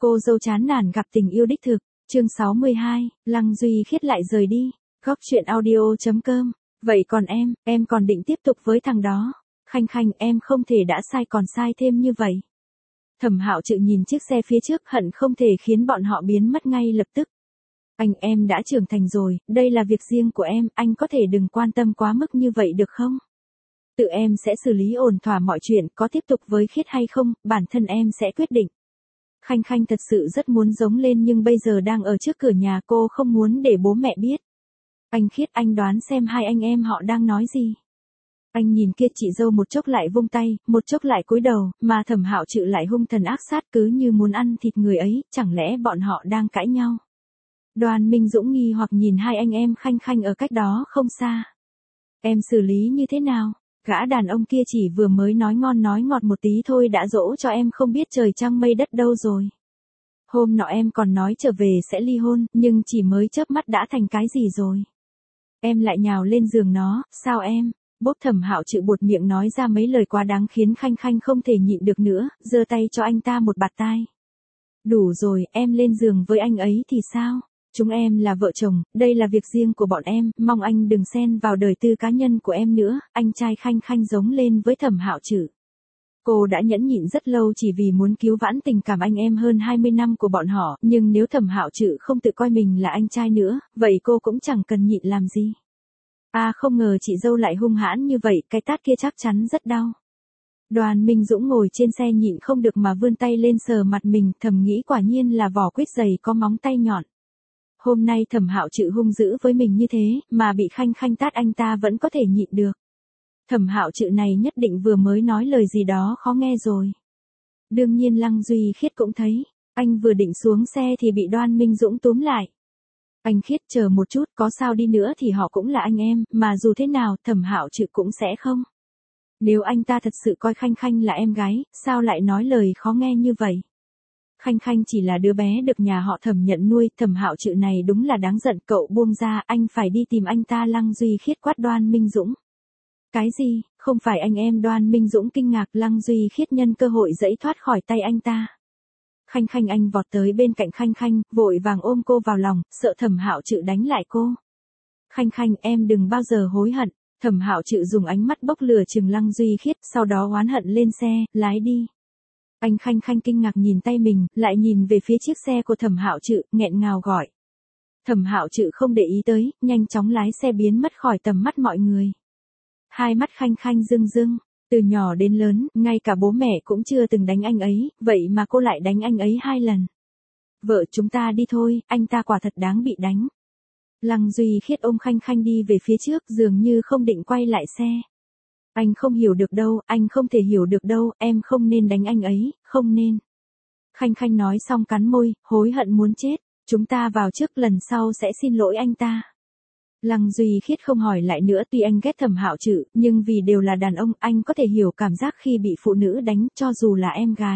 Cô dâu chán nản gặp tình yêu đích thực. Chương 62, Lăng Duy Khiết lại rời đi. Góc chuyện audio.com. Vậy còn em còn định tiếp tục với thằng đó. Khanh Khanh, em không thể đã sai còn sai thêm như vậy. Thẩm Hạo Trự nhìn chiếc xe phía trước, hận không thể khiến bọn họ biến mất ngay lập tức. Em đã trưởng thành rồi, đây là việc riêng của em, anh có thể đừng quan tâm quá mức như vậy được không? Tự em sẽ xử lý ổn thỏa mọi chuyện, có tiếp tục với Khiết hay không, bản thân em sẽ quyết định. Khanh Khanh thật sự rất muốn giống lên nhưng bây giờ đang ở trước cửa nhà, cô không muốn để bố mẹ biết. Anh Khiết, anh đoán xem hai anh em họ đang nói gì. Anh nhìn kia chị dâu một chốc lại vung tay, một chốc lại cúi đầu, mà Thẩm Hạo Trự lại hung thần ác sát cứ như muốn ăn thịt người ấy, chẳng lẽ bọn họ đang cãi nhau. Đoàn Minh Dũng nghi hoặc nhìn hai anh em Khanh Khanh ở cách đó không xa. Em xử lý như thế nào? Gã đàn ông kia chỉ vừa mới nói ngon nói ngọt một tí thôi đã dỗ cho em không biết trời trăng mây đất đâu rồi. Hôm nọ em còn nói trở về sẽ ly hôn, nhưng chỉ mới chớp mắt đã thành cái gì rồi. Em lại nhào lên giường nó, sao em? Bốp. Thẩm Hạo Trự buột miệng nói ra mấy lời quá đáng khiến Khanh Khanh không thể nhịn được nữa, giơ tay cho anh ta một bạt tai. Đủ rồi, em lên giường với anh ấy thì sao? Chúng em là vợ chồng, đây là việc riêng của bọn em, mong anh đừng xen vào đời tư cá nhân của em nữa, anh trai Khanh Khanh giống lên với Thẩm Hạo Trự. Cô đã nhẫn nhịn rất lâu chỉ vì muốn cứu vãn tình cảm anh em hơn 20 năm của bọn họ, nhưng nếu Thẩm Hạo Trự không tự coi mình là anh trai nữa, vậy cô cũng chẳng cần nhịn làm gì. Không ngờ chị dâu lại hung hãn như vậy, cái tát kia chắc chắn rất đau. Đoàn Minh Dũng ngồi trên xe nhịn không được mà vươn tay lên sờ mặt mình, thầm nghĩ quả nhiên là vỏ quýt dày có móng tay nhọn. Hôm nay Thẩm Hạo Trự hung dữ với mình như thế, mà bị Khanh Khanh tát anh ta vẫn có thể nhịn được. Thẩm Hạo Trự này nhất định vừa mới nói lời gì đó khó nghe rồi. Đương nhiên Lăng Duy Khiết cũng thấy, anh vừa định xuống xe thì bị Đoàn Minh Dũng túm lại. Anh Khiết, chờ một chút, có sao đi nữa thì họ cũng là anh em, mà dù thế nào Thẩm Hạo Trự cũng sẽ không. Nếu anh ta thật sự coi Khanh Khanh là em gái, sao lại nói lời khó nghe như vậy? Khanh Khanh chỉ là đứa bé được nhà họ Thẩm nhận nuôi, Thẩm Hạo Trự này đúng là đáng giận, cậu buông ra, anh phải đi tìm anh ta. Lăng Duy Khiết quát Đoan Minh Dũng. Cái gì, không phải anh em? Đoan Minh Dũng kinh ngạc. Lăng Duy Khiết nhân cơ hội giãy thoát khỏi tay anh ta. Khanh Khanh, anh vọt tới bên cạnh Khanh Khanh, vội vàng ôm cô vào lòng, sợ Thẩm Hạo Trự đánh lại cô. Khanh Khanh, em đừng bao giờ hối hận. Thẩm Hạo Trự dùng ánh mắt bốc lửa trừng Lăng Duy Khiết, sau đó oán hận lên xe, lái đi. Anh Khanh Khanh kinh ngạc nhìn tay mình, lại nhìn về phía chiếc xe của Thẩm Hạo Trự, nghẹn ngào gọi. Thẩm Hạo Trự không để ý tới, nhanh chóng lái xe biến mất khỏi tầm mắt mọi người. Hai mắt Khanh Khanh rưng rưng, từ nhỏ đến lớn, ngay cả bố mẹ cũng chưa từng đánh anh ấy, vậy mà cô lại đánh anh ấy 2 lần. Vợ, chúng ta đi thôi, anh ta quả thật đáng bị đánh. Lăng Duy Khiết ôm Khanh Khanh đi về phía trước, dường như không định quay lại xe. Anh không hiểu được đâu, anh không thể hiểu được đâu, em không nên đánh anh ấy, không nên. Khanh Khanh nói xong cắn môi, hối hận muốn chết, chúng ta vào trước, lần sau sẽ xin lỗi anh ta. Lăng Duy Khiết không hỏi lại nữa, tuy anh ghét Thẩm Hạo Trự, nhưng vì đều là đàn ông, anh có thể hiểu cảm giác khi bị phụ nữ đánh, cho dù là em gái.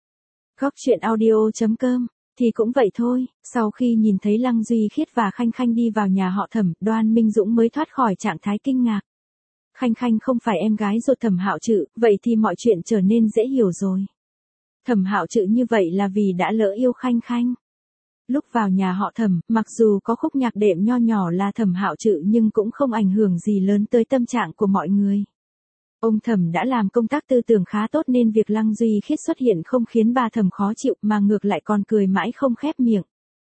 Góc chuyện audio.com, thì cũng vậy thôi, sau khi nhìn thấy Lăng Duy Khiết và Khanh Khanh đi vào nhà họ Thẩm, Đoan Minh Dũng mới thoát khỏi trạng thái kinh ngạc. Khanh Khanh không phải em gái ruột Thẩm Hạo Trự, vậy thì mọi chuyện trở nên dễ hiểu rồi. Thẩm Hạo Trự như vậy là vì đã lỡ yêu Khanh Khanh. Lúc vào nhà họ Thẩm, mặc dù có khúc nhạc đệm nho nhỏ là Thẩm Hạo Trự nhưng cũng không ảnh hưởng gì lớn tới tâm trạng của mọi người. Ông Thẩm đã làm công tác tư tưởng khá tốt nên việc Lăng Duy Khiết xuất hiện không khiến bà Thẩm khó chịu mà ngược lại còn cười mãi không khép miệng.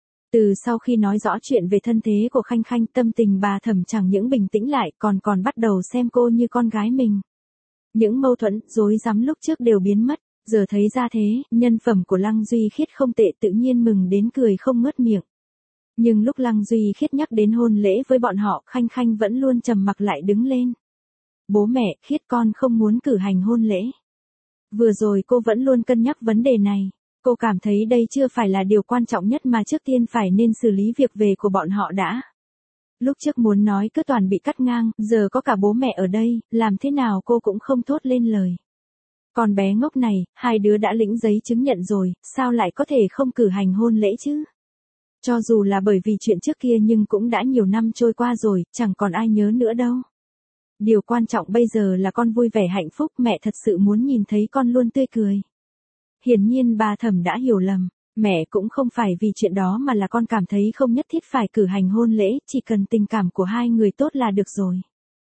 Từ sau khi nói rõ chuyện về thân thế của Khanh Khanh, tâm tình bà Thẩm chẳng những bình tĩnh lại còn bắt đầu xem cô như con gái mình. Những mâu thuẫn, rối rắm lúc trước đều biến mất, giờ thấy ra thế, nhân phẩm của Lăng Duy Khiết không tệ, tự nhiên mừng đến cười không ngớt miệng. Nhưng lúc Lăng Duy Khiết nhắc đến hôn lễ với bọn họ, Khanh Khanh vẫn luôn trầm mặc lại đứng lên. Bố mẹ, Khiết con không muốn cử hành hôn lễ. Vừa rồi cô vẫn luôn cân nhắc vấn đề này. Cô cảm thấy đây chưa phải là điều quan trọng nhất mà trước tiên phải nên xử lý việc về của bọn họ đã. Lúc trước muốn nói cứ toàn bị cắt ngang, giờ có cả bố mẹ ở đây, làm thế nào cô cũng không thốt lên lời. Con bé ngốc này, hai đứa đã lĩnh giấy chứng nhận rồi, sao lại có thể không cử hành hôn lễ chứ? Cho dù là bởi vì chuyện trước kia nhưng cũng đã nhiều năm trôi qua rồi, chẳng còn ai nhớ nữa đâu. Điều quan trọng bây giờ là con vui vẻ hạnh phúc, mẹ thật sự muốn nhìn thấy con luôn tươi cười. Hiển nhiên bà Thẩm đã hiểu lầm. Mẹ cũng không phải vì chuyện đó mà là con cảm thấy không nhất thiết phải cử hành hôn lễ, chỉ cần tình cảm của hai người tốt là được rồi.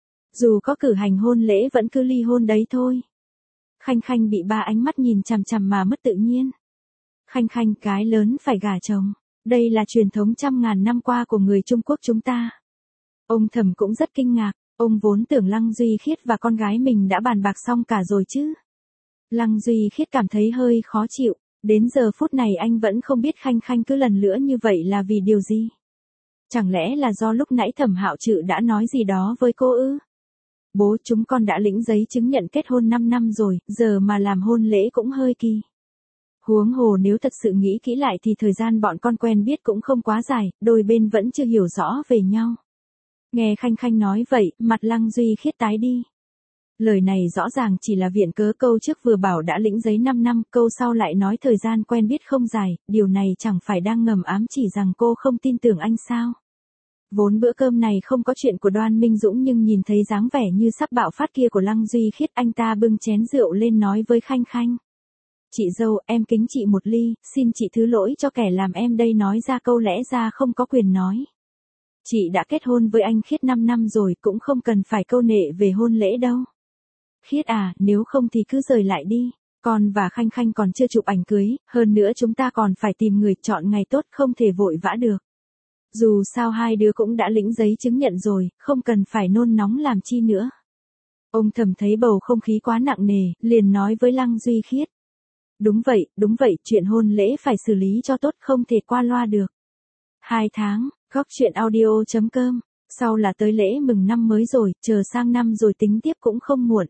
Dù có cử hành hôn lễ vẫn cứ ly hôn đấy thôi. Khanh Khanh bị ba ánh mắt nhìn chằm chằm mà mất tự nhiên. Khanh Khanh, gái lớn phải gả chồng. Đây là truyền thống trăm ngàn năm qua của người Trung Quốc chúng ta. Ông Thẩm cũng rất kinh ngạc, ông vốn tưởng Lăng Duy Khiết và con gái mình đã bàn bạc xong cả rồi chứ. Lăng Duy Khiết cảm thấy hơi khó chịu, đến giờ phút này anh vẫn không biết Khanh Khanh cứ lần nữa như vậy là vì điều gì. Chẳng lẽ là do lúc nãy Thẩm Hạo Trự đã nói gì đó với cô ư? Bố, chúng con đã lĩnh giấy chứng nhận kết hôn 5 năm rồi, giờ mà làm hôn lễ cũng hơi kỳ. Huống hồ nếu thật sự nghĩ kỹ lại thì thời gian bọn con quen biết cũng không quá dài, đôi bên vẫn chưa hiểu rõ về nhau. Nghe Khanh Khanh nói vậy, mặt Lăng Duy Khiết tái đi. Lời này rõ ràng chỉ là viện cớ, câu trước vừa bảo đã lĩnh giấy 5 năm, câu sau lại nói thời gian quen biết không dài, điều này chẳng phải đang ngầm ám chỉ rằng cô không tin tưởng anh sao? Vốn bữa cơm này không có chuyện của Đoan Minh Dũng nhưng nhìn thấy dáng vẻ như sắp bạo phát kia của Lăng Duy Khiết, anh ta bưng chén rượu lên nói với Khanh Khanh. Chị dâu, em kính chị một ly, xin chị thứ lỗi cho kẻ làm em đây nói ra câu lẽ ra không có quyền nói. Chị đã kết hôn với anh Khiết 5 năm rồi, cũng không cần phải câu nệ về hôn lễ đâu. Khiết à, nếu không thì cứ rời lại đi. Con và Khanh Khanh còn chưa chụp ảnh cưới, hơn nữa chúng ta còn phải tìm người chọn ngày tốt, không thể vội vã được. Dù sao hai đứa cũng đã lĩnh giấy chứng nhận rồi, không cần phải nôn nóng làm chi nữa. Ông Thẩm thấy bầu không khí quá nặng nề, liền nói với Lăng Duy Khiết. Đúng vậy, chuyện hôn lễ phải xử lý cho tốt, không thể qua loa được. 2 tháng, góc chuyện audio.com, sau là tới lễ mừng năm mới rồi, chờ sang năm rồi tính tiếp cũng không muộn.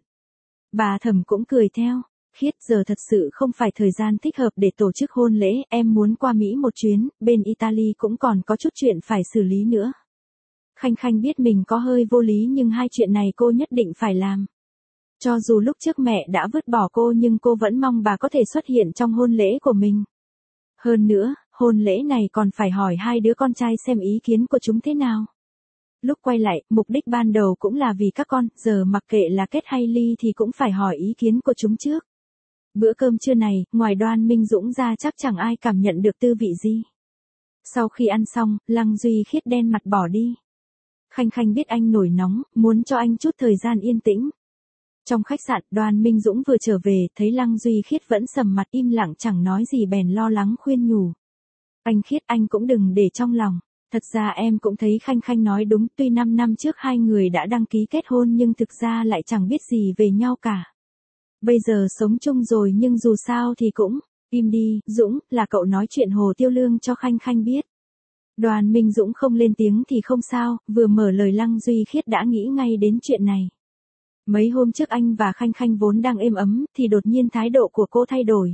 Bà Thẩm cũng cười theo. Khiết, giờ thật sự không phải thời gian thích hợp để tổ chức hôn lễ, em muốn qua Mỹ một chuyến, bên Italy cũng còn có chút chuyện phải xử lý nữa. Khanh Khanh biết mình có hơi vô lý nhưng hai chuyện này cô nhất định phải làm. Cho dù lúc trước mẹ đã vứt bỏ cô nhưng cô vẫn mong bà có thể xuất hiện trong hôn lễ của mình. Hơn nữa, hôn lễ này còn phải hỏi hai đứa con trai xem ý kiến của chúng thế nào. Lúc quay lại, mục đích ban đầu cũng là vì các con, giờ mặc kệ là kết hay ly thì cũng phải hỏi ý kiến của chúng trước. Bữa cơm trưa này, ngoài Đoan Minh Dũng ra chắc chẳng ai cảm nhận được tư vị gì. Sau khi ăn xong, Lăng Duy Khiết đen mặt bỏ đi. Khanh Khanh biết anh nổi nóng, muốn cho anh chút thời gian yên tĩnh. Trong khách sạn, Đoan Minh Dũng vừa trở về, thấy Lăng Duy Khiết vẫn sầm mặt im lặng chẳng nói gì bèn lo lắng khuyên nhủ. Anh Khiết, anh cũng đừng để trong lòng. Thật ra em cũng thấy Khanh Khanh nói đúng, tuy 5 năm trước hai người đã đăng ký kết hôn nhưng thực ra lại chẳng biết gì về nhau cả. Bây giờ sống chung rồi nhưng dù sao thì cũng, im đi, Dũng, là cậu nói chuyện Hồ Tiêu Lương cho Khanh Khanh biết. Đoan Minh Dũng không lên tiếng thì không sao, vừa mở lời Lăng Duy Khiết đã nghĩ ngay đến chuyện này. Mấy hôm trước anh và Khanh Khanh vốn đang êm ấm, thì đột nhiên thái độ của cô thay đổi.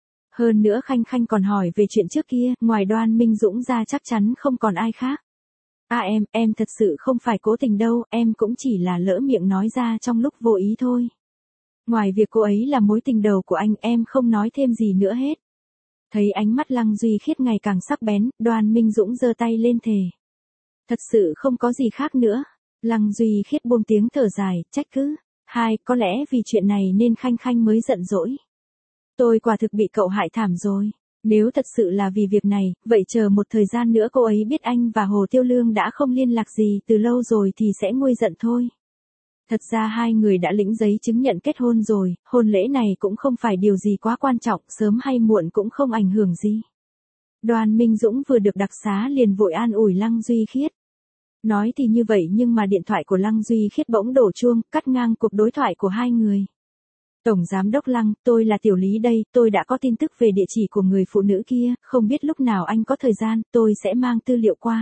Hơn nữa Khanh Khanh còn hỏi về chuyện trước kia, ngoài Đoan Minh Dũng ra chắc chắn không còn ai khác. À em thật sự không phải cố tình đâu, em cũng chỉ là lỡ miệng nói ra trong lúc vô ý thôi. Ngoài việc cô ấy là mối tình đầu của anh, em không nói thêm gì nữa hết. Thấy ánh mắt Lăng Duy Khiết ngày càng sắc bén, Đoan Minh Dũng giơ tay lên thề. Thật sự không có gì khác nữa. Lăng Duy Khiết buông tiếng thở dài, trách cứ. Có lẽ vì chuyện này nên Khanh Khanh mới giận dỗi. Tôi quả thực bị cậu hại thảm rồi. Nếu thật sự là vì việc này, vậy chờ một thời gian nữa cô ấy biết anh và Hồ Tiêu Lương đã không liên lạc gì từ lâu rồi thì sẽ nguôi giận thôi. Thật ra hai người đã lĩnh giấy chứng nhận kết hôn rồi, hôn lễ này cũng không phải điều gì quá quan trọng, sớm hay muộn cũng không ảnh hưởng gì. Đoan Minh Dũng vừa được đặc xá liền vội an ủi Lăng Duy Khiết. Nói thì như vậy nhưng mà điện thoại của Lăng Duy Khiết bỗng đổ chuông, cắt ngang cuộc đối thoại của hai người. Tổng Giám đốc Lăng, tôi là Tiểu Lý đây, tôi đã có tin tức về địa chỉ của người phụ nữ kia, không biết lúc nào anh có thời gian, tôi sẽ mang tư liệu qua.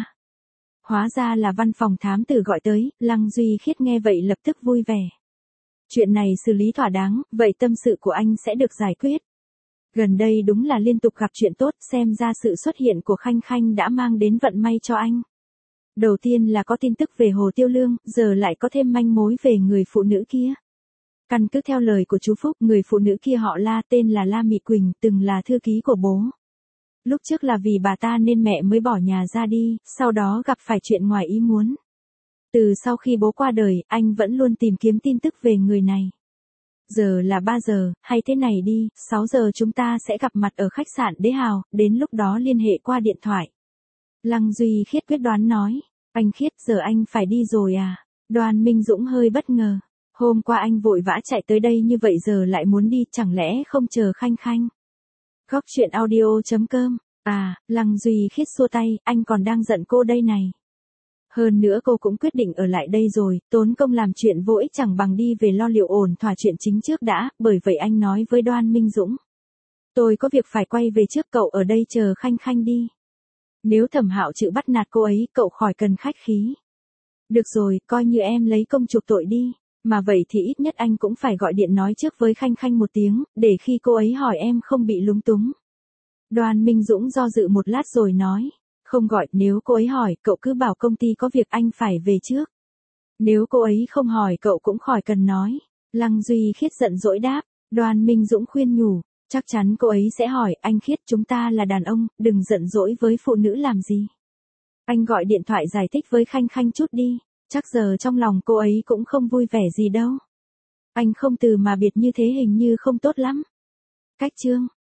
Hóa ra là văn phòng thám tử gọi tới, Lăng Duy Khiết nghe vậy lập tức vui vẻ. Chuyện này xử lý thỏa đáng, vậy tâm sự của anh sẽ được giải quyết. Gần đây đúng là liên tục gặp chuyện tốt, xem ra sự xuất hiện của Khanh Khanh đã mang đến vận may cho anh. Đầu tiên là có tin tức về Hồ Tiêu Lương, giờ lại có thêm manh mối về người phụ nữ kia. Căn cứ theo lời của chú Phúc, người phụ nữ kia họ La, tên là La Mị Quỳnh, từng là thư ký của bố. Lúc trước là vì bà ta nên mẹ mới bỏ nhà ra đi, sau đó gặp phải chuyện ngoài ý muốn. Từ sau khi bố qua đời, anh vẫn luôn tìm kiếm tin tức về người này. Giờ là 3 giờ, hay thế này đi, 6 giờ chúng ta sẽ gặp mặt ở khách sạn Đế Hào, đến lúc đó liên hệ qua điện thoại. Lăng Duy Khiết quyết đoán nói. Anh Khiết, giờ anh phải đi rồi à? Đoàn Minh Dũng hơi bất ngờ. Hôm qua anh vội vã chạy tới đây như vậy giờ lại muốn đi, chẳng lẽ không chờ Khanh Khanh? Góc chuyện audio.com. À, Lăng Duy Khiết xua tay, anh còn đang giận cô đây này. Hơn nữa cô cũng quyết định ở lại đây rồi, tốn công làm chuyện vô ích chẳng bằng đi về lo liệu ổn thỏa chuyện chính trước đã, bởi vậy anh nói với Đoan Minh Dũng. Tôi có việc phải quay về trước, cậu ở đây chờ Khanh Khanh đi. Nếu Thẩm Hạo chịu bắt nạt cô ấy, cậu khỏi cần khách khí. Được rồi, coi như em lấy công chuộc tội đi, mà vậy thì ít nhất anh cũng phải gọi điện nói trước với Khanh Khanh một tiếng, để khi cô ấy hỏi em không bị lúng túng. Đoan Minh Dũng do dự một lát rồi nói. Không gọi, nếu cô ấy hỏi, cậu cứ bảo công ty có việc anh phải về trước. Nếu cô ấy không hỏi cậu cũng khỏi cần nói. Lăng Duy Khiết giận dỗi đáp. Đoan Minh Dũng khuyên nhủ. Chắc chắn cô ấy sẽ hỏi, anh Khiết, chúng ta là đàn ông, đừng giận dỗi với phụ nữ làm gì. Anh gọi điện thoại giải thích với Khanh Khanh chút đi. Chắc giờ trong lòng cô ấy cũng không vui vẻ gì đâu. Anh không từ mà biệt như thế hình như không tốt lắm. Cách chương